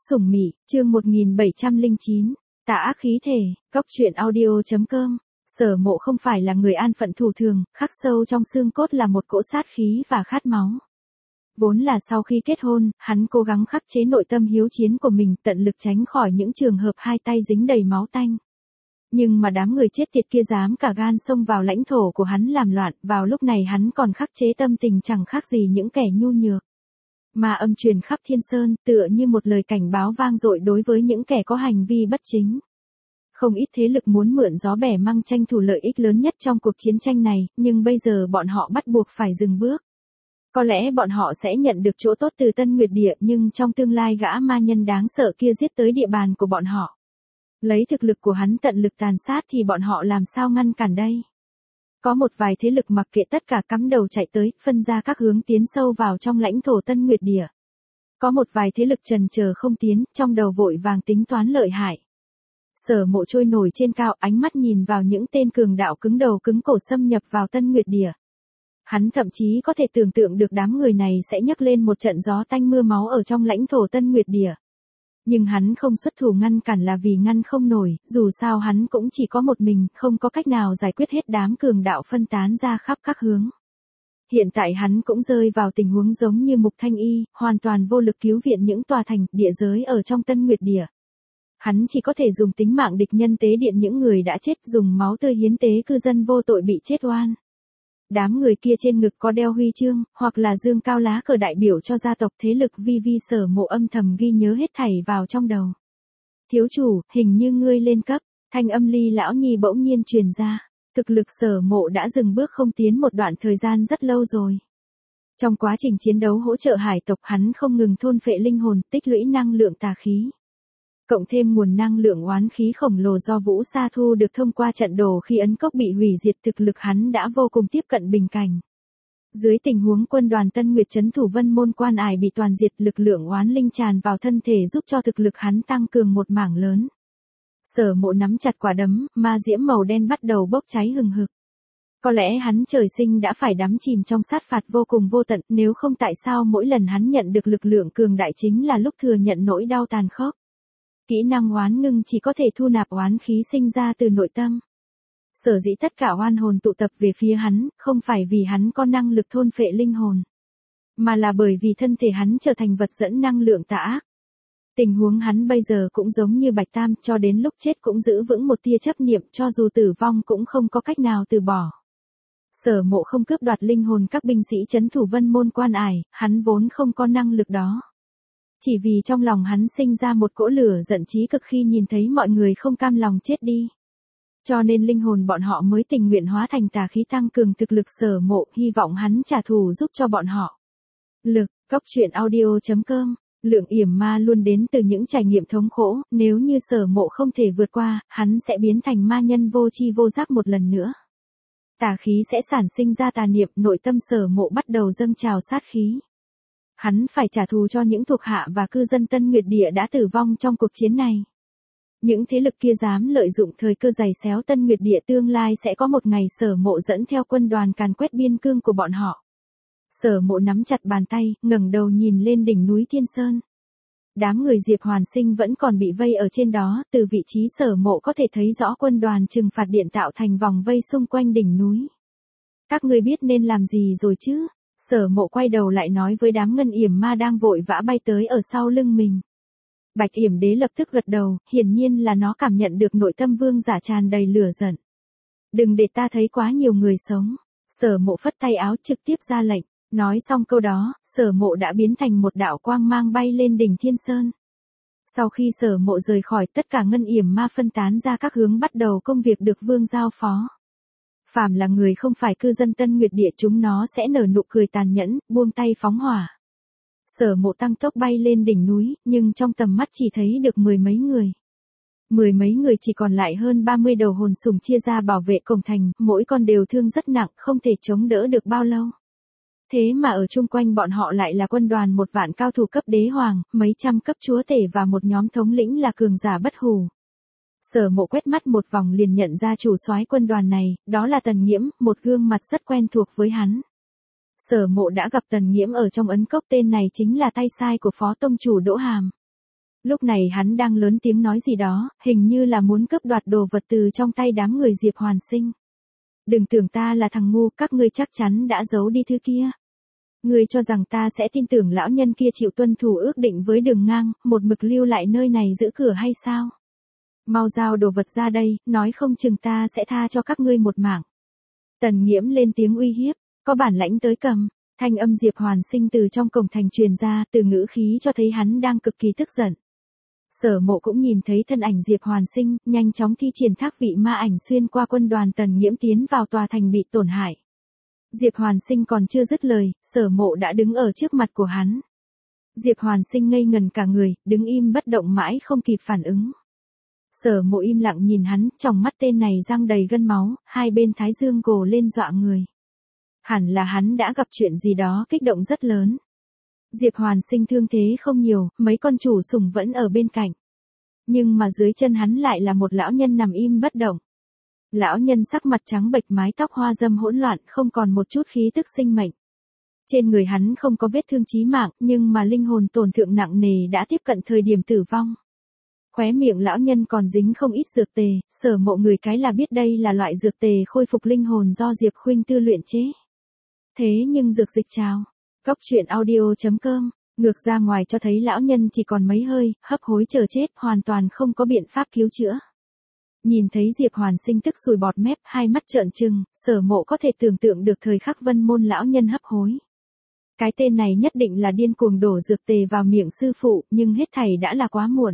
Sủng Mị, chương 1709, Tà ác khí thể, Cốc truyện audio.com. Sở Mộ không phải là người an phận thủ thường, khắc sâu trong xương cốt là một cỗ sát khí và khát máu. Vốn là sau khi kết hôn, hắn cố gắng khắc chế nội tâm hiếu chiến của mình, tận lực tránh khỏi những trường hợp hai tay dính đầy máu tanh. Nhưng mà đám người chết tiệt kia dám cả gan xông vào lãnh thổ của hắn làm loạn, vào lúc này hắn còn khắc chế tâm tình chẳng khác gì những kẻ nhu nhược. Mà âm truyền khắp Thiên Sơn, tựa như một lời cảnh báo vang dội đối với những kẻ có hành vi bất chính. Không ít thế lực muốn mượn gió bẻ măng tranh thủ lợi ích lớn nhất trong cuộc chiến tranh này, nhưng bây giờ bọn họ bắt buộc phải dừng bước. Có lẽ bọn họ sẽ nhận được chỗ tốt từ Tân Nguyệt Địa, nhưng trong tương lai gã ma nhân đáng sợ kia giết tới địa bàn của bọn họ. Lấy thực lực của hắn tận lực tàn sát thì bọn họ làm sao ngăn cản đây? Có một vài thế lực mặc kệ tất cả cắm đầu chạy tới, phân ra các hướng tiến sâu vào trong lãnh thổ Tân Nguyệt Địa. Có một vài thế lực trần chờ không tiến, trong đầu vội vàng tính toán lợi hại. Sở Mộ trôi nổi trên cao, ánh mắt nhìn vào những tên cường đạo cứng đầu cứng cổ xâm nhập vào Tân Nguyệt Địa. Hắn thậm chí có thể tưởng tượng được đám người này sẽ nhấc lên một trận gió tanh mưa máu ở trong lãnh thổ Tân Nguyệt Địa. Nhưng hắn không xuất thủ ngăn cản là vì ngăn không nổi, dù sao hắn cũng chỉ có một mình, không có cách nào giải quyết hết đám cường đạo phân tán ra khắp các hướng. Hiện tại hắn cũng rơi vào tình huống giống như Mục Thanh Y, hoàn toàn vô lực cứu viện những tòa thành, địa giới ở trong Tân Nguyệt Địa. Hắn chỉ có thể dùng tính mạng địch nhân tế điện những người đã chết, dùng máu tươi hiến tế cư dân vô tội bị chết oan. Đám người kia trên ngực có đeo huy chương, hoặc là dương cao lá cờ đại biểu cho gia tộc thế lực vi Sở Mộ âm thầm ghi nhớ hết thảy vào trong đầu. Thiếu chủ, hình như ngươi lên cấp, thanh âm Ly lão nhi bỗng nhiên truyền ra. Thực lực Sở Mộ đã dừng bước không tiến một đoạn thời gian rất lâu rồi. Trong quá trình chiến đấu hỗ trợ hải tộc, hắn không ngừng thôn phệ linh hồn, tích lũy năng lượng tà khí. Cộng thêm nguồn năng lượng oán khí khổng lồ do Vũ Sa thu được thông qua trận đồ khi ấn cốc bị hủy diệt, thực lực hắn đã vô cùng tiếp cận bình cảnh. Dưới tình huống quân đoàn Tân Nguyệt trấn thủ Vân Môn Quan Ải bị toàn diệt, lực lượng oán linh tràn vào thân thể giúp cho thực lực hắn tăng cường một mảng lớn. Sở Mộ nắm chặt quả đấm, ma diễm màu đen bắt đầu bốc cháy hừng hực. Có lẽ hắn trời sinh đã phải đắm chìm trong sát phạt vô cùng vô tận, nếu không tại sao mỗi lần hắn nhận được lực lượng cường đại chính là lúc thừa nhận nỗi đau tàn khốc. Kỹ năng oán ngưng chỉ có thể thu nạp oán khí sinh ra từ nội tâm. Sở dĩ tất cả oan hồn tụ tập về phía hắn, không phải vì hắn có năng lực thôn phệ linh hồn, mà là bởi vì thân thể hắn trở thành vật dẫn năng lượng tà ác. Tình huống hắn bây giờ cũng giống như Bạch Tam, cho đến lúc chết cũng giữ vững một tia chấp niệm, cho dù tử vong cũng không có cách nào từ bỏ. Sở Mộ không cướp đoạt linh hồn các binh sĩ trấn thủ Vân Môn Quan Ải, hắn vốn không có năng lực đó. Chỉ vì trong lòng hắn sinh ra một cỗ lửa giận chí cực khi nhìn thấy mọi người không cam lòng chết đi. Cho nên linh hồn bọn họ mới tình nguyện hóa thành tà khí tăng cường thực lực Sở Mộ, hy vọng hắn trả thù giúp cho bọn họ. Lực, Cốc truyện audio.com. Lượng yểm ma luôn đến từ những trải nghiệm thống khổ, nếu như Sở Mộ không thể vượt qua, hắn sẽ biến thành ma nhân vô tri vô giác một lần nữa. Tà khí sẽ sản sinh ra tà niệm, nội tâm Sở Mộ bắt đầu dâng trào sát khí. Hắn phải trả thù cho những thuộc hạ và cư dân Tân Nguyệt Địa đã tử vong trong cuộc chiến này. Những thế lực kia dám lợi dụng thời cơ giày xéo Tân Nguyệt Địa, tương lai sẽ có một ngày Sở Mộ dẫn theo quân đoàn càn quét biên cương của bọn họ. Sở Mộ nắm chặt bàn tay, ngẩng đầu nhìn lên đỉnh núi Thiên Sơn. Đám người Diệp Hoàn Sinh vẫn còn bị vây ở trên đó, từ vị trí Sở Mộ có thể thấy rõ quân đoàn trừng phạt điện tạo thành vòng vây xung quanh đỉnh núi. Các ngươi biết nên làm gì rồi chứ? Sở Mộ quay đầu lại nói với đám ngân yểm ma đang vội vã bay tới ở sau lưng mình. Bạch Yểm Đế lập tức gật đầu, hiển nhiên là nó cảm nhận được nội tâm vương giả tràn đầy lửa giận. Đừng để ta thấy quá nhiều người sống. Sở Mộ phất tay áo trực tiếp ra lệnh. Nói xong câu đó, Sở Mộ đã biến thành một đạo quang mang bay lên đỉnh Thiên Sơn. Sau khi Sở Mộ rời khỏi, tất cả ngân yểm ma phân tán ra các hướng bắt đầu công việc được vương giao phó. Phàm là người không phải cư dân Tân Nguyệt Địa, chúng nó sẽ nở nụ cười tàn nhẫn, buông tay phóng hỏa. Sở Mộ tăng tốc bay lên đỉnh núi, nhưng trong tầm mắt chỉ thấy được mười mấy người. Mười mấy người chỉ còn lại hơn 30 đầu hồn sủng chia ra bảo vệ cổng thành, mỗi con đều thương rất nặng, không thể chống đỡ được bao lâu. Thế mà ở chung quanh bọn họ lại là quân đoàn 1 vạn cao thủ cấp đế hoàng, mấy trăm cấp chúa tể và một nhóm thống lĩnh là cường giả bất hủ. Sở Mộ quét mắt một vòng liền nhận ra chủ soái quân đoàn này, đó là Tần Nghiễm, một gương mặt rất quen thuộc với hắn. Sở Mộ đã gặp Tần Nghiễm ở trong ấn cốc, tên này chính là tay sai của Phó Tông chủ Đỗ Hàm. Lúc này hắn đang lớn tiếng nói gì đó, hình như là muốn cướp đoạt đồ vật từ trong tay đám người Diệp Hoàn Sinh. Đừng tưởng ta là thằng ngu, các ngươi chắc chắn đã giấu đi thứ kia. Ngươi cho rằng ta sẽ tin tưởng lão nhân kia chịu tuân thủ ước định với Đường Ngang, một mực lưu lại nơi này giữ cửa hay sao? Mau giao đồ vật ra đây, nói không chừng ta sẽ tha cho các ngươi một mạng. Tần Nghiễm lên tiếng uy hiếp, có bản lãnh tới cầm. Thanh âm Diệp Hoàn Sinh từ trong cổng thành truyền ra, từ ngữ khí cho thấy hắn đang cực kỳ tức giận. Sở Mộ cũng nhìn thấy thân ảnh Diệp Hoàn Sinh, nhanh chóng thi triển thác vị ma ảnh xuyên qua quân đoàn Tần Nghiễm tiến vào tòa thành bị tổn hại. Diệp Hoàn Sinh còn chưa dứt lời, Sở Mộ đã đứng ở trước mặt của hắn. Diệp Hoàn Sinh ngây ngần cả người, đứng im bất động mãi không kịp phản ứng. Sở Mộ im lặng nhìn hắn, trong mắt tên này răng đầy gân máu, hai bên thái dương gồ lên dọa người. Hẳn là hắn đã gặp chuyện gì đó kích động rất lớn. Diệp Hoàn Sinh thương thế không nhiều, mấy con chủ sủng vẫn ở bên cạnh. Nhưng mà dưới chân hắn lại là một lão nhân nằm im bất động. Lão nhân sắc mặt trắng bệch, mái tóc hoa râm hỗn loạn, không còn một chút khí tức sinh mệnh. Trên người hắn không có vết thương chí mạng, nhưng mà linh hồn tổn thương nặng nề đã tiếp cận thời điểm tử vong. Khóe miệng lão nhân còn dính không ít dược tề, Sở Mộ người cái là biết đây là loại dược tề khôi phục linh hồn do Diệp Khuynh Tư luyện chế. Thế nhưng dược dịch trào. Góc truyện audio.com, ngược ra ngoài cho thấy lão nhân chỉ còn mấy hơi, hấp hối chờ chết, hoàn toàn không có biện pháp cứu chữa. Nhìn thấy Diệp Hoàn Sinh tức sùi bọt mép, hai mắt trợn trừng, Sở Mộ có thể tưởng tượng được thời khắc Vân Môn lão nhân hấp hối. Cái tên này nhất định là điên cuồng đổ dược tề vào miệng sư phụ, nhưng hết thảy đã là quá muộn.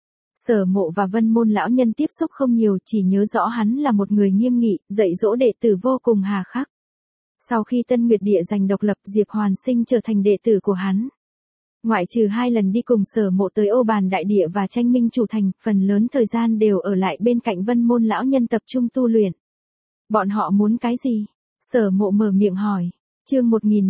Sở Mộ và Vân Môn lão nhân tiếp xúc không nhiều, chỉ nhớ rõ hắn là một người nghiêm nghị, dạy dỗ đệ tử vô cùng hà khắc. Sau khi Tân Nguyệt Địa giành độc lập, Diệp Hoàn Sinh trở thành đệ tử của hắn. Ngoại trừ 2 lần đi cùng Sở Mộ tới Ô Bàn Đại Địa và Tranh Minh Chủ Thành, phần lớn thời gian đều ở lại bên cạnh Vân Môn lão nhân tập trung tu luyện. Bọn họ muốn cái gì? Sở Mộ mở miệng hỏi. Chương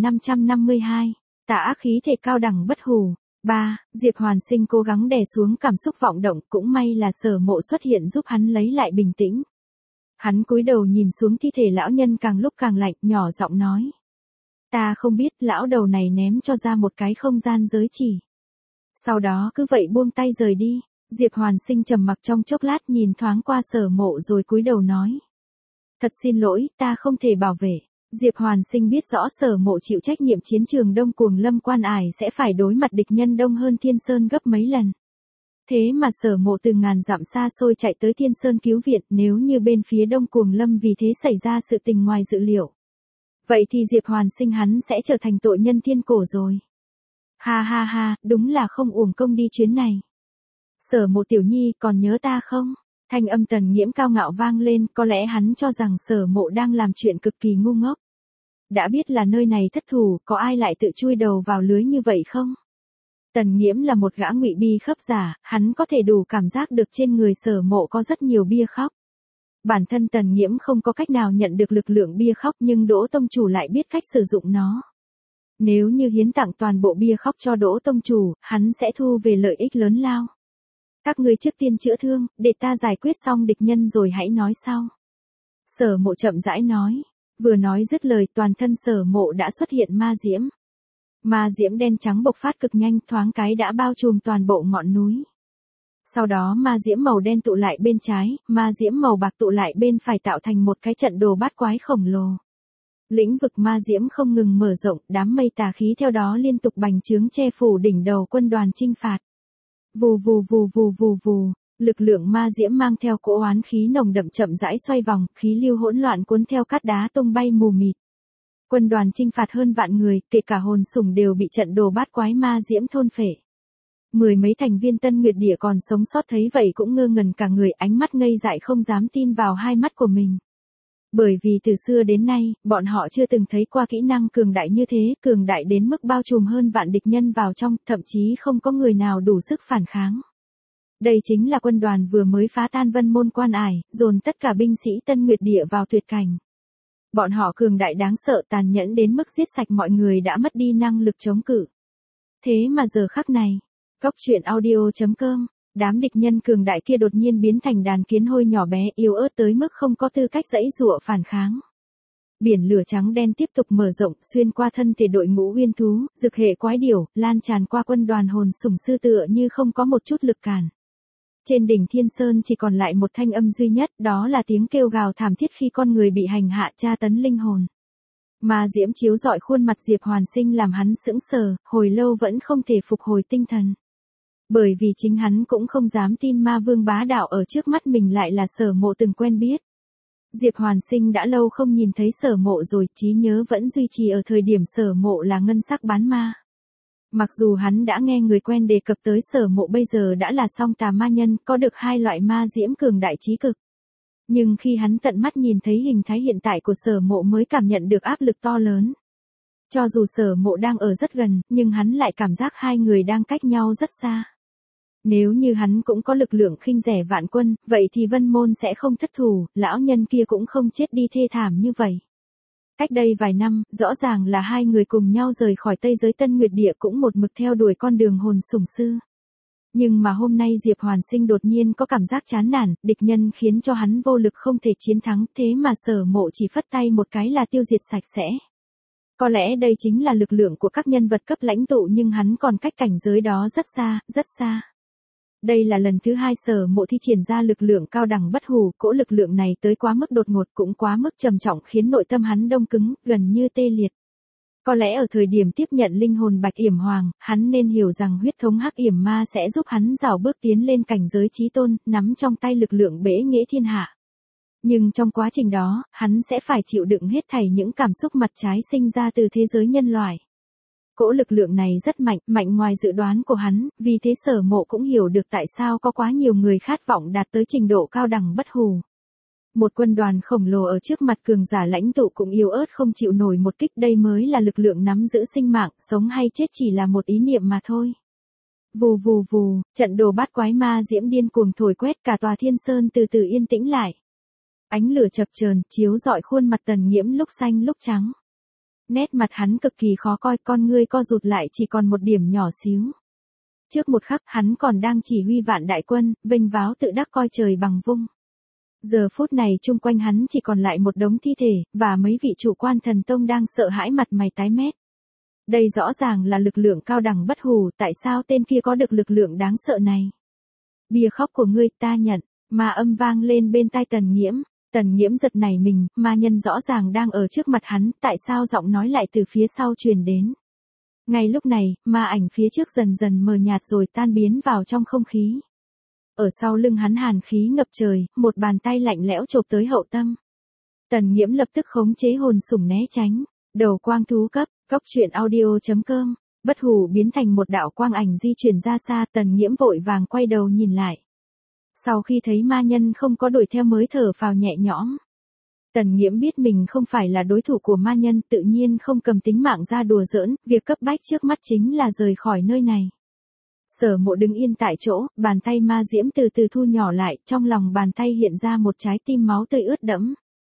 1552, Tà ác khí thể cao đẳng bất hủ. 3. Diệp Hoàn Sinh cố gắng đè xuống cảm xúc vọng động, cũng may là Sở Mộ xuất hiện giúp hắn lấy lại bình tĩnh. Hắn cúi đầu nhìn xuống thi thể lão nhân càng lúc càng lạnh, nhỏ giọng nói. Ta không biết, lão đầu này ném cho ra một cái không gian giới chỉ. Sau đó cứ vậy buông tay rời đi. Diệp Hoàn Sinh trầm mặc trong chốc lát, nhìn thoáng qua Sở Mộ rồi cúi đầu nói. Thật xin lỗi, ta không thể bảo vệ. Diệp Hoàn Sinh biết rõ Sở Mộ chịu trách nhiệm chiến trường Đông Cuồng Lâm Quan Ải sẽ phải đối mặt địch nhân đông hơn Thiên Sơn gấp mấy lần. Thế mà Sở Mộ từ ngàn dặm xa xôi chạy tới Thiên Sơn cứu viện, nếu như bên phía Đông Cuồng Lâm vì thế xảy ra sự tình ngoài dự liệu. Vậy thì Diệp Hoàn Sinh hắn sẽ trở thành tội nhân thiên cổ rồi. Ha ha ha, đúng là không uổng công đi chuyến này. Sở Mộ tiểu nhi còn nhớ ta không? Thanh âm Tần Nghiễm cao ngạo vang lên, có lẽ hắn cho rằng Sở Mộ đang làm chuyện cực kỳ ngu ngốc. Đã biết là nơi này thất thủ, có ai lại tự chui đầu vào lưới như vậy không? Tần Nghiễm là một gã ngụy bi khấp giả, hắn có thể đủ cảm giác được trên người Sở Mộ có rất nhiều bia khóc. Bản thân Tần Nghiễm không có cách nào nhận được lực lượng bia khóc, nhưng Đỗ Tông Chủ lại biết cách sử dụng nó. Nếu như hiến tặng toàn bộ bia khóc cho Đỗ Tông Chủ, hắn sẽ thu về lợi ích lớn lao. Các ngươi trước tiên chữa thương, để ta giải quyết xong địch nhân rồi hãy nói sau. Sở Mộ chậm rãi nói. Vừa nói dứt lời, toàn thân Sở Mộ đã xuất hiện ma diễm. Ma diễm đen trắng bộc phát cực nhanh, thoáng cái đã bao trùm toàn bộ ngọn núi. Sau đó ma diễm màu đen tụ lại bên trái, ma diễm màu bạc tụ lại bên phải tạo thành một cái trận đồ bát quái khổng lồ. Lĩnh vực ma diễm không ngừng mở rộng, đám mây tà khí theo đó liên tục bành trướng che phủ đỉnh đầu quân đoàn chinh phạt. Vù vù vù vù vù vù, lực lượng ma diễm mang theo cỗ oán khí nồng đậm chậm rãi xoay vòng, khí lưu hỗn loạn cuốn theo cát đá tung bay mù mịt. Quân đoàn chinh phạt hơn vạn người, kể cả hồn sủng đều bị trận đồ bát quái ma diễm thôn phệ. Mười mấy thành viên Tân Nguyệt Địa còn sống sót thấy vậy cũng ngơ ngẩn cả người, ánh mắt ngây dại không dám tin vào hai mắt của mình. Bởi vì từ xưa đến nay, bọn họ chưa từng thấy qua kỹ năng cường đại như thế, cường đại đến mức bao trùm hơn vạn địch nhân vào trong, thậm chí không có người nào đủ sức phản kháng. Đây chính là quân đoàn vừa mới phá tan Vân Môn Quan Ải, dồn tất cả binh sĩ Tân Nguyệt Địa vào tuyệt cảnh. Bọn họ cường đại đáng sợ, tàn nhẫn đến mức giết sạch mọi người đã mất đi năng lực chống cự. Thế mà giờ khắc này, Góc truyện audio.com, đám địch nhân cường đại kia đột nhiên biến thành đàn kiến hôi nhỏ bé yếu ớt tới mức không có tư cách giãy giụa phản kháng. Biển lửa trắng đen tiếp tục mở rộng, xuyên qua thân thể đội ngũ uyên thú, dực hệ quái điểu, lan tràn qua quân đoàn hồn sủng sư tựa như không có một chút lực cản. Trên đỉnh Thiên Sơn chỉ còn lại một thanh âm duy nhất, đó là tiếng kêu gào thảm thiết khi con người bị hành hạ tra tấn linh hồn. Ma diễm chiếu rọi khuôn mặt Diệp Hoàn Sinh làm hắn sững sờ, hồi lâu vẫn không thể phục hồi tinh thần. Bởi vì chính hắn cũng không dám tin ma vương bá đạo ở trước mắt mình lại là Sở Mộ từng quen biết. Diệp Hoàn Sinh đã lâu không nhìn thấy Sở Mộ rồi, trí nhớ vẫn duy trì ở thời điểm Sở Mộ là ngân sắc bán ma. Mặc dù hắn đã nghe người quen đề cập tới Sở Mộ bây giờ đã là song tà ma nhân, có được hai loại ma diễm cường đại trí cực. Nhưng khi hắn tận mắt nhìn thấy hình thái hiện tại của Sở Mộ mới cảm nhận được áp lực to lớn. Cho dù Sở Mộ đang ở rất gần, nhưng hắn lại cảm giác hai người đang cách nhau rất xa. Nếu như hắn cũng có lực lượng khinh rẻ vạn quân, vậy thì Vân Môn sẽ không thất thủ, lão nhân kia cũng không chết đi thê thảm như vậy. Cách đây vài năm, rõ ràng là hai người cùng nhau rời khỏi Tây giới Tân Nguyệt Địa cũng một mực theo đuổi con đường hồn sủng sư. Nhưng mà hôm nay Diệp Hoàn Sinh đột nhiên có cảm giác chán nản, địch nhân khiến cho hắn vô lực không thể chiến thắng, thế mà Sở Mộ chỉ phất tay một cái là tiêu diệt sạch sẽ. Có lẽ đây chính là lực lượng của các nhân vật cấp lãnh tụ nhưng hắn còn cách cảnh giới đó rất xa, rất xa. Đây là lần thứ hai Sở Mộ thi triển ra lực lượng cao đẳng bất hủ, cỗ lực lượng này tới quá mức đột ngột cũng quá mức trầm trọng khiến nội tâm hắn đông cứng, gần như tê liệt. Có lẽ ở thời điểm tiếp nhận linh hồn Bạch Yểm Hoàng, hắn nên hiểu rằng huyết thống Hắc Yểm Ma sẽ giúp hắn rảo bước tiến lên cảnh giới chí tôn, nắm trong tay lực lượng bẽ nghĩa thiên hạ. Nhưng trong quá trình đó, hắn sẽ phải chịu đựng hết thảy những cảm xúc mặt trái sinh ra từ thế giới nhân loại. Cỗ lực lượng này rất mạnh, mạnh ngoài dự đoán của hắn, vì thế Sở Mộ cũng hiểu được tại sao có quá nhiều người khát vọng đạt tới trình độ cao đẳng bất hủ. Một quân đoàn khổng lồ ở trước mặt cường giả lãnh tụ cũng yếu ớt không chịu nổi một kích, đây mới là lực lượng nắm giữ sinh mạng, sống hay chết chỉ là một ý niệm mà thôi. Vù vù vù, trận đồ bát quái ma diễm điên cuồng thổi quét cả tòa Thiên Sơn từ từ yên tĩnh lại. Ánh lửa chập chờn chiếu rọi khuôn mặt Tần Nghiễm lúc xanh lúc trắng. Nét mặt hắn cực kỳ khó coi, con ngươi co rụt lại chỉ còn một điểm nhỏ xíu. Trước một khắc hắn còn đang chỉ huy vạn đại quân, vênh váo tự đắc coi trời bằng vung. Giờ phút này chung quanh hắn chỉ còn lại một đống thi thể, và mấy vị chủ quan thần tông đang sợ hãi mặt mày tái mét. Đây rõ ràng là lực lượng cao đẳng bất hủ, tại sao tên kia có được lực lượng đáng sợ này? Bia khóc của ngươi ta nhận, ma âm vang lên bên tai Tần Nghiễm. Tần Nghiễm giật nảy mình, ma nhân rõ ràng đang ở trước mặt hắn, tại sao giọng nói lại từ phía sau truyền đến? Ngay lúc này, ma ảnh phía trước dần dần mờ nhạt rồi tan biến vào trong không khí. Ở sau lưng hắn hàn khí ngập trời, một bàn tay lạnh lẽo chộp tới hậu tâm. Tần Nghiễm lập tức khống chế hồn sủng né tránh. Đầu quang thú cấp, goctruyện.audio.com, bất hủ biến thành một đạo quang ảnh di chuyển ra xa, Tần Nghiễm vội vàng quay đầu nhìn lại. Sau khi thấy ma nhân không có đuổi theo mới thở phào nhẹ nhõm. Tần Nghiễm biết mình không phải là đối thủ của ma nhân, tự nhiên không cầm tính mạng ra đùa giỡn, việc cấp bách trước mắt chính là rời khỏi nơi này. Sở Mộ đứng yên tại chỗ, bàn tay ma diễm từ từ thu nhỏ lại, trong lòng bàn tay hiện ra một trái tim máu tươi ướt đẫm.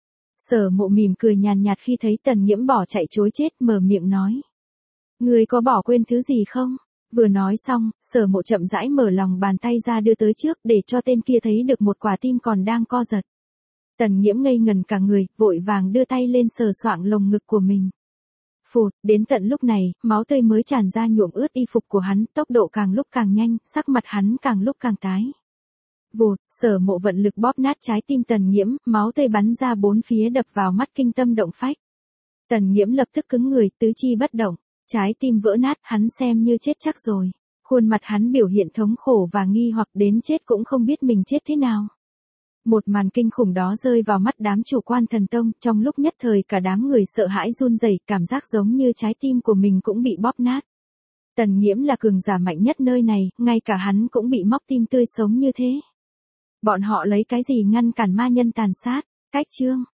Sở Mộ mỉm cười nhàn nhạt khi thấy Tần Nghiễm bỏ chạy trối chết, mở miệng nói. Ngươi có bỏ quên thứ gì không? Vừa nói xong, Sở Mộ chậm rãi mở lòng bàn tay ra đưa tới trước để cho tên kia thấy được một quả tim còn đang co giật. Tần Nghiễm ngây ngần cả người, vội vàng đưa tay lên sờ soạng lồng ngực của mình. Phụt, đến tận lúc này, máu tươi mới tràn ra nhuộm ướt y phục của hắn, tốc độ càng lúc càng nhanh, sắc mặt hắn càng lúc càng tái. Vụt, Sở Mộ vận lực bóp nát trái tim Tần Nghiễm, máu tươi bắn ra bốn phía đập vào mắt kinh tâm động phách. Tần Nghiễm lập tức cứng người, tứ chi bất động, trái tim vỡ nát, hắn xem như chết chắc rồi. Khuôn mặt hắn biểu hiện thống khổ và nghi hoặc đến chết cũng không biết mình chết thế nào. Một màn kinh khủng đó rơi vào mắt đám chủ quan thần tông, trong lúc nhất thời cả đám người sợ hãi run rẩy, cảm giác giống như trái tim của mình cũng bị bóp nát. Tần Nghiễm là cường giả mạnh nhất nơi này, ngay cả hắn cũng bị móc tim tươi sống như thế. Bọn họ lấy cái gì ngăn cản ma nhân tàn sát? Cách chương